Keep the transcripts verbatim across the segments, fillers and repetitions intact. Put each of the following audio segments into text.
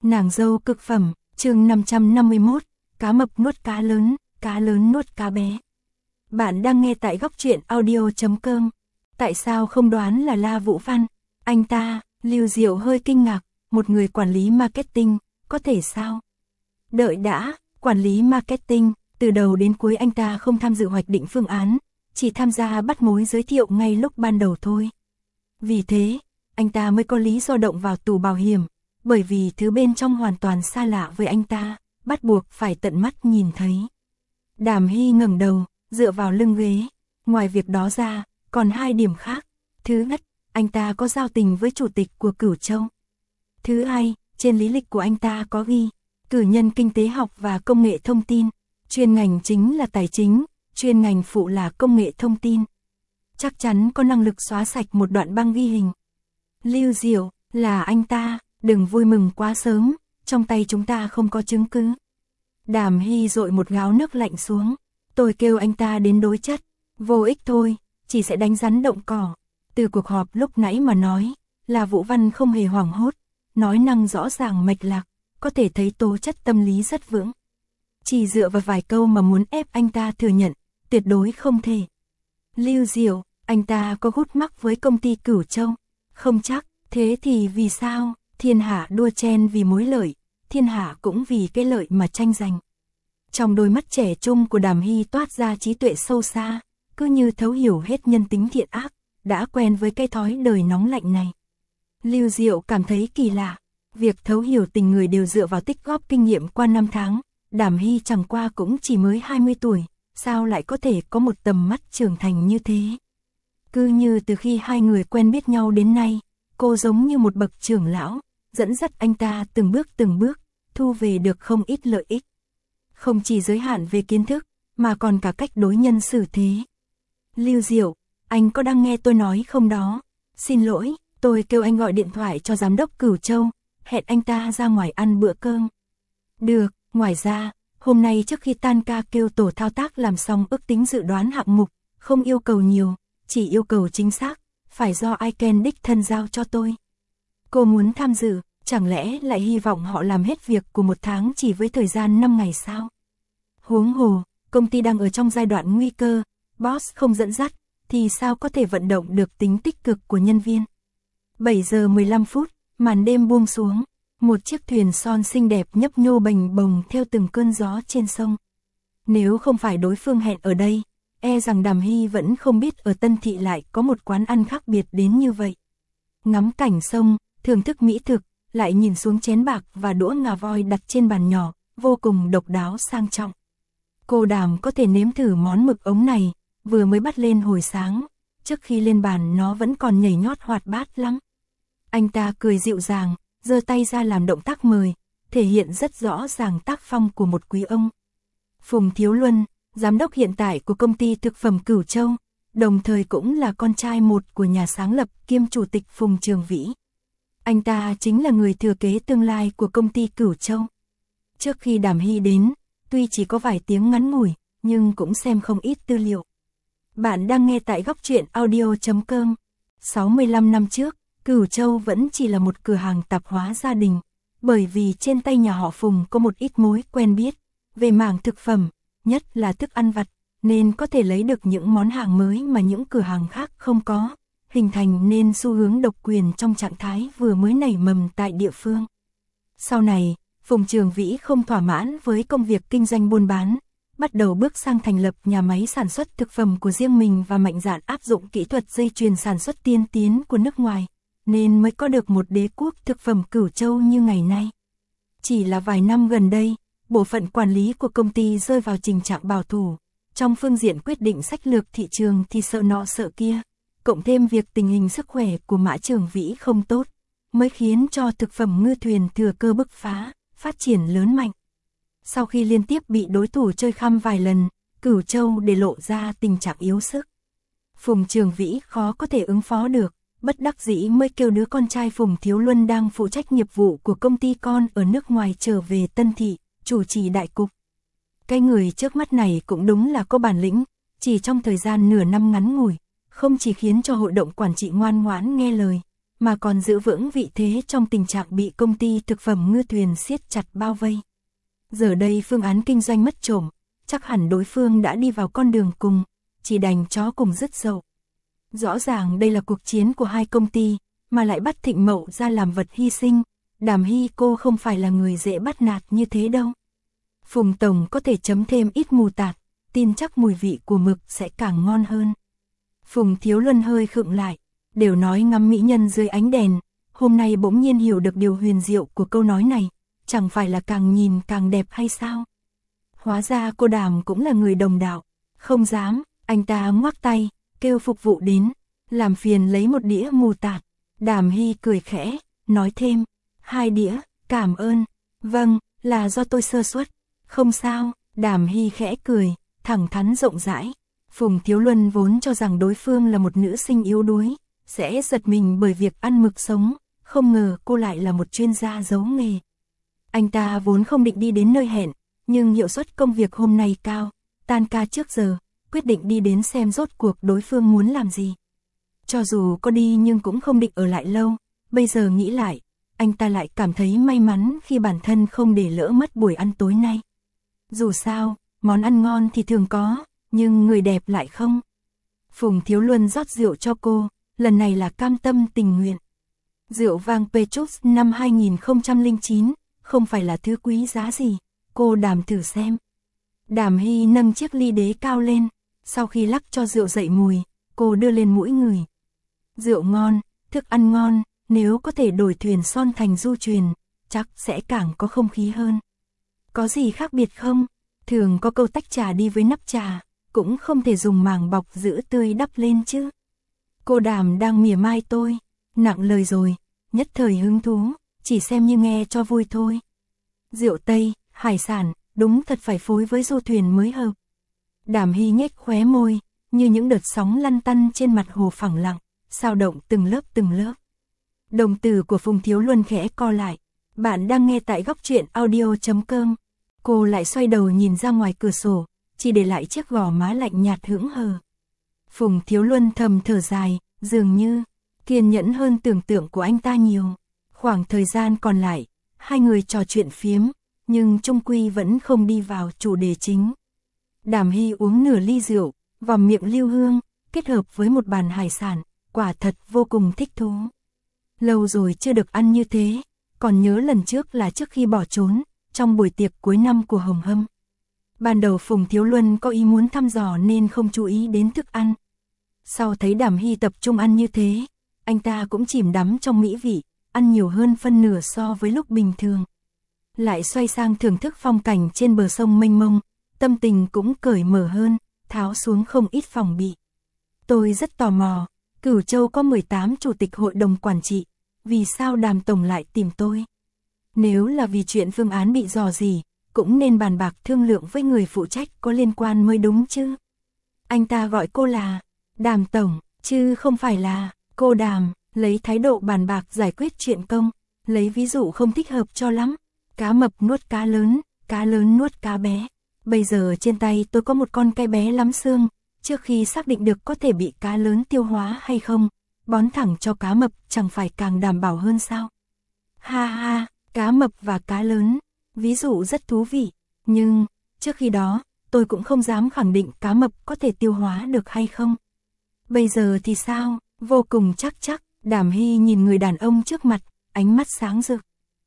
Nàng dâu cực phẩm, chương năm trăm năm mươi mốt, cá mập nuốt cá lớn, cá lớn nuốt cá bé. Bạn đang nghe tại góc truyện audio chấm com. Tại sao không đoán là La Vũ Văn? Anh ta, Lưu Diệu hơi kinh ngạc, một người quản lý marketing, có thể sao? Đợi đã, quản lý marketing, từ đầu đến cuối anh ta không tham dự hoạch định phương án, chỉ tham gia bắt mối giới thiệu ngay lúc ban đầu thôi. Vì thế, anh ta mới có lý do động vào tủ bảo hiểm, bởi vì thứ bên trong hoàn toàn xa lạ với anh ta, bắt buộc phải tận mắt nhìn thấy. Đàm Hy ngẩng đầu, dựa vào lưng ghế, ngoài việc đó ra, còn hai điểm khác. Thứ nhất, anh ta có giao tình với chủ tịch của Cửu Châu. Thứ hai, trên lý lịch của anh ta có ghi, cử nhân kinh tế học và công nghệ thông tin, chuyên ngành chính là tài chính, chuyên ngành phụ là công nghệ thông tin. Chắc chắn có năng lực xóa sạch một đoạn băng ghi hình. Lưu Diệu, là anh ta, đừng vui mừng quá sớm, trong tay chúng ta không có chứng cứ. Đàm Hy dội một gáo nước lạnh xuống, tôi kêu anh ta đến đối chất, vô ích thôi, chỉ sẽ đánh rắn động cỏ. Từ cuộc họp lúc nãy mà nói, là Vũ Văn không hề hoảng hốt, nói năng rõ ràng mạch lạc, có thể thấy tố chất tâm lý rất vững. Chỉ dựa vào vài câu mà muốn ép anh ta thừa nhận, tuyệt đối không thể. Lưu Diệu, anh ta có gút mắc với công ty Cửu Châu? Không chắc, thế thì vì sao? Thiên hạ đua chen vì mối lợi, thiên hạ cũng vì cái lợi mà tranh giành. Trong đôi mắt trẻ trung của Đàm Hy toát ra trí tuệ sâu xa, cứ như thấu hiểu hết nhân tính thiện ác, đã quen với cái thói đời nóng lạnh này. Lưu Diệu cảm thấy kỳ lạ, việc thấu hiểu tình người đều dựa vào tích góp kinh nghiệm qua năm tháng, Đàm Hy chẳng qua cũng chỉ mới hai mươi tuổi, sao lại có thể có một tầm mắt trưởng thành như thế. Cứ như từ khi hai người quen biết nhau đến nay, cô giống như một bậc trưởng lão, dẫn dắt anh ta từng bước từng bước, thu về được không ít lợi ích. Không chỉ giới hạn về kiến thức, mà còn cả cách đối nhân xử thế. Lưu Diệu, anh có đang nghe tôi nói không đó? Xin lỗi, tôi kêu anh gọi điện thoại cho giám đốc Cửu Châu, hẹn anh ta ra ngoài ăn bữa cơm. Được, ngoài ra, hôm nay trước khi tan ca kêu tổ thao tác làm xong ước tính dự đoán hạng mục, không yêu cầu nhiều, chỉ yêu cầu chính xác, phải do ai Ken đích thân giao cho tôi. Cô muốn tham dự, chẳng lẽ lại hy vọng họ làm hết việc của một tháng chỉ với thời gian năm ngày sao? Huống hồ, công ty đang ở trong giai đoạn nguy cơ, boss không dẫn dắt, thì sao có thể vận động được tính tích cực của nhân viên? bảy giờ mười lăm phút, màn đêm buông xuống, một chiếc thuyền son xinh đẹp nhấp nhô bềnh bồng theo từng cơn gió trên sông. Nếu không phải đối phương hẹn ở đây, e rằng Đàm Hy vẫn không biết ở Tân Thị lại có một quán ăn khác biệt đến như vậy. Ngắm cảnh sông, thưởng thức mỹ thực, lại nhìn xuống chén bạc và đũa ngà voi đặt trên bàn nhỏ, vô cùng độc đáo sang trọng. Cô Đàm có thể nếm thử món mực ống này, vừa mới bắt lên hồi sáng, trước khi lên bàn nó vẫn còn nhảy nhót hoạt bát lắm. Anh ta cười dịu dàng, giơ tay ra làm động tác mời, thể hiện rất rõ ràng tác phong của một quý ông. Phùng Thiếu Luân, giám đốc hiện tại của công ty thực phẩm Cửu Châu, đồng thời cũng là con trai một của nhà sáng lập kiêm chủ tịch Phùng Trường Vĩ. Anh ta chính là người thừa kế tương lai của công ty Cửu Châu. Trước khi Đàm Hy đến, tuy chỉ có vài tiếng ngắn ngủi, nhưng cũng xem không ít tư liệu. Bạn đang nghe tại góc truyện audio chấm com. sáu mươi lăm năm trước, Cửu Châu vẫn chỉ là một cửa hàng tạp hóa gia đình, bởi vì trên tay nhà họ Phùng có một ít mối quen biết về mảng thực phẩm, nhất là thức ăn vặt, nên có thể lấy được những món hàng mới mà những cửa hàng khác không có, hình thành nên xu hướng độc quyền trong trạng thái vừa mới nảy mầm tại địa phương. Sau này, Phùng Trường Vĩ không thỏa mãn với công việc kinh doanh buôn bán, bắt đầu bước sang thành lập nhà máy sản xuất thực phẩm của riêng mình và mạnh dạn áp dụng kỹ thuật dây chuyền sản xuất tiên tiến của nước ngoài, nên mới có được một đế quốc thực phẩm Cửu Châu như ngày nay. Chỉ là vài năm gần đây, bộ phận quản lý của công ty rơi vào tình trạng bảo thủ, trong phương diện quyết định sách lược thị trường thì sợ nọ sợ kia, cộng thêm việc tình hình sức khỏe của Mã Trường Vĩ không tốt, mới khiến cho thực phẩm ngư thuyền thừa cơ bứt phá, phát triển lớn mạnh. Sau khi liên tiếp bị đối thủ chơi khăm vài lần, Cửu Châu để lộ ra tình trạng yếu sức. Phùng Trường Vĩ khó có thể ứng phó được, bất đắc dĩ mới kêu đứa con trai Phùng Thiếu Luân đang phụ trách nghiệp vụ của công ty con ở nước ngoài trở về Tân Thị, chủ trì đại cục. Cái người trước mắt này cũng đúng là có bản lĩnh, chỉ trong thời gian nửa năm ngắn ngủi, không chỉ khiến cho hội đồng quản trị ngoan ngoãn nghe lời, mà còn giữ vững vị thế trong tình trạng bị công ty thực phẩm Ngư Thuyền siết chặt bao vây. Giờ đây phương án kinh doanh mất trộm, chắc hẳn đối phương đã đi vào con đường cùng, chỉ đành chó cùng dứt dậu. Rõ ràng đây là cuộc chiến của hai công ty, mà lại bắt Thịnh Mậu ra làm vật hy sinh. Đàm Hy cô không phải là người dễ bắt nạt như thế đâu. Phùng Tổng có thể chấm thêm ít mù tạt, tin chắc mùi vị của mực sẽ càng ngon hơn. Phùng Thiếu Luân hơi khựng lại, đều nói ngắm mỹ nhân dưới ánh đèn, hôm nay bỗng nhiên hiểu được điều huyền diệu của câu nói này, chẳng phải là càng nhìn càng đẹp hay sao? Hóa ra cô Đàm cũng là người đồng đạo, không dám, anh ta ngoắc tay, kêu phục vụ đến, làm phiền lấy một đĩa mù tạt. Đàm Hy cười khẽ, nói thêm, hai đĩa, cảm ơn, vâng, là do tôi sơ suất, không sao. Đàm Hy khẽ cười, thẳng thắn rộng rãi. Phùng Thiếu Luân vốn cho rằng đối phương là một nữ sinh yếu đuối, sẽ giật mình bởi việc ăn mực sống, không ngờ cô lại là một chuyên gia giấu nghề. Anh ta vốn không định đi đến nơi hẹn, nhưng hiệu suất công việc hôm nay cao, tan ca trước giờ, quyết định đi đến xem rốt cuộc đối phương muốn làm gì. Cho dù có đi nhưng cũng không định ở lại lâu, bây giờ nghĩ lại, anh ta lại cảm thấy may mắn khi bản thân không để lỡ mất buổi ăn tối nay. Dù sao, món ăn ngon thì thường có, nhưng người đẹp lại không. Phùng Thiếu Luân rót rượu cho cô, lần này là cam tâm tình nguyện. Rượu vang Petrus năm hai nghìn không trăm lẻ chín, không phải là thứ quý giá gì, cô Đàm thử xem. Đàm Hy nâng chiếc ly đế cao lên, sau khi lắc cho rượu dậy mùi, cô đưa lên mũi người. Rượu ngon, thức ăn ngon, nếu có thể đổi thuyền son thành du thuyền, chắc sẽ càng có không khí hơn. Có gì khác biệt không? Thường có câu tách trà đi với nắp trà, cũng không thể dùng màng bọc giữ tươi đắp lên chứ. Cô Đàm đang mỉa mai tôi, nặng lời rồi, nhất thời hứng thú, chỉ xem như nghe cho vui thôi. Rượu Tây, hải sản, đúng thật phải phối với du thuyền mới hợp. Đàm Hy nhếch khóe môi, như những đợt sóng lăn tăn trên mặt hồ phẳng lặng, sao động từng lớp từng lớp. Đồng tử của Phùng Thiếu Luân khẽ co lại. Bạn đang nghe tại góc truyện audio chấm com. Cô lại xoay đầu nhìn ra ngoài cửa sổ, chỉ để lại chiếc gò má lạnh nhạt hững hờ. Phùng Thiếu Luân thầm thở dài, dường như kiên nhẫn hơn tưởng tượng của anh ta nhiều. Khoảng thời gian còn lại, hai người trò chuyện phiếm, nhưng chung quy vẫn không đi vào chủ đề chính. Đàm Hy uống nửa ly rượu, vào miệng lưu hương, kết hợp với một bàn hải sản, quả thật vô cùng thích thú. Lâu rồi chưa được ăn như thế, còn nhớ lần trước là trước khi bỏ trốn, trong buổi tiệc cuối năm của Hồng Hâm. Ban đầu Phùng Thiếu Luân có ý muốn thăm dò nên không chú ý đến thức ăn. Sau thấy Đàm Hy tập trung ăn như thế, anh ta cũng chìm đắm trong mỹ vị, ăn nhiều hơn phân nửa so với lúc bình thường. Lại xoay sang thưởng thức phong cảnh trên bờ sông mênh mông, tâm tình cũng cởi mở hơn, tháo xuống không ít phòng bị. Tôi rất tò mò, Cửu Châu có mười tám chủ tịch hội đồng quản trị, vì sao Đàm Tổng lại tìm tôi? Nếu là vì chuyện phương án bị dò gì, cũng nên bàn bạc thương lượng với người phụ trách có liên quan mới đúng chứ. Anh ta gọi cô là Đàm Tổng, chứ không phải là cô Đàm, lấy thái độ bàn bạc giải quyết chuyện công, lấy ví dụ không thích hợp cho lắm. Cá mập nuốt cá lớn, cá lớn nuốt cá bé. Bây giờ trên tay tôi có một con cái bé lắm xương, trước khi xác định được có thể bị cá lớn tiêu hóa hay không, bón thẳng cho cá mập chẳng phải càng đảm bảo hơn sao? Ha ha, cá mập và cá lớn, ví dụ rất thú vị, nhưng trước khi đó, tôi cũng không dám khẳng định cá mập có thể tiêu hóa được hay không. Bây giờ thì sao? Vô cùng chắc chắc. Đàm Hy nhìn người đàn ông trước mặt, ánh mắt sáng rực.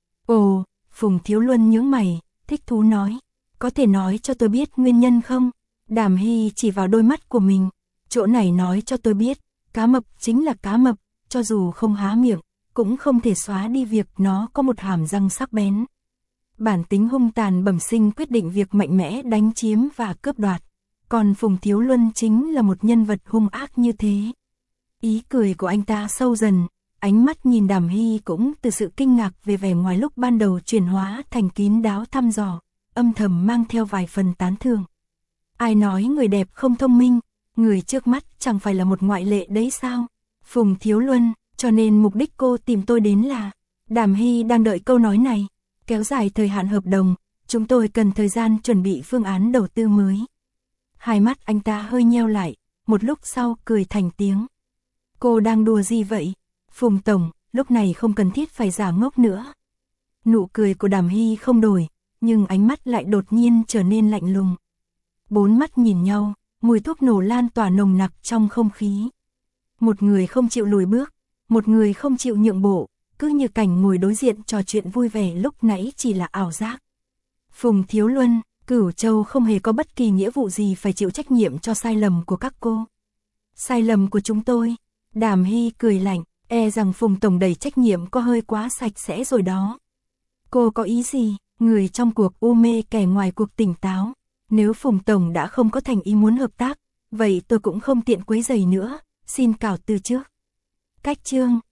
Ồ, Phùng Thiếu Luân nhướng mày, thích thú nói, có thể nói cho tôi biết nguyên nhân không? Đàm Hy chỉ vào đôi mắt của mình, chỗ này nói cho tôi biết, cá mập chính là cá mập, cho dù không há miệng, cũng không thể xóa đi việc nó có một hàm răng sắc bén. Bản tính hung tàn bẩm sinh quyết định việc mạnh mẽ đánh chiếm và cướp đoạt, còn Phùng Thiếu Luân chính là một nhân vật hung ác như thế. Ý cười của anh ta sâu dần, ánh mắt nhìn Đàm Hy cũng từ sự kinh ngạc về vẻ ngoài lúc ban đầu chuyển hóa thành kín đáo thăm dò, âm thầm mang theo vài phần tán thưởng. Ai nói người đẹp không thông minh, người trước mắt chẳng phải là một ngoại lệ đấy sao? Phùng Thiếu Luân, cho nên mục đích cô tìm tôi đến là... Đàm Hy đang đợi câu nói này, kéo dài thời hạn hợp đồng, chúng tôi cần thời gian chuẩn bị phương án đầu tư mới. Hai mắt anh ta hơi nheo lại, một lúc sau cười thành tiếng. Cô đang đùa gì vậy? Phùng Tổng, lúc lúc này không cần thiết phải giả ngốc nữa. Nụ cười của Đàm Hy không đổi, nhưng ánh mắt lại đột nhiên trở nên lạnh lùng. Bốn mắt nhìn nhau, mùi thuốc nổ lan tỏa nồng nặc trong không khí. Một người không chịu lùi bước, một người không chịu nhượng bộ, cứ như cảnh ngồi đối diện trò chuyện vui vẻ lúc nãy chỉ là ảo giác. Phùng Thiếu Luân, Cửu Châu không hề có bất kỳ nghĩa vụ gì phải chịu trách nhiệm cho sai lầm của các cô. Sai lầm của chúng tôi. Đàm Hy cười lạnh, e rằng Phùng Tổng đẩy trách nhiệm có hơi quá sạch sẽ rồi đó. Cô có ý gì? Người trong cuộc u mê, kẻ ngoài cuộc tỉnh táo. Nếu Phùng Tổng đã không có thành ý muốn hợp tác, vậy tôi cũng không tiện quấy rầy nữa, xin cáo từ trước. Cách chương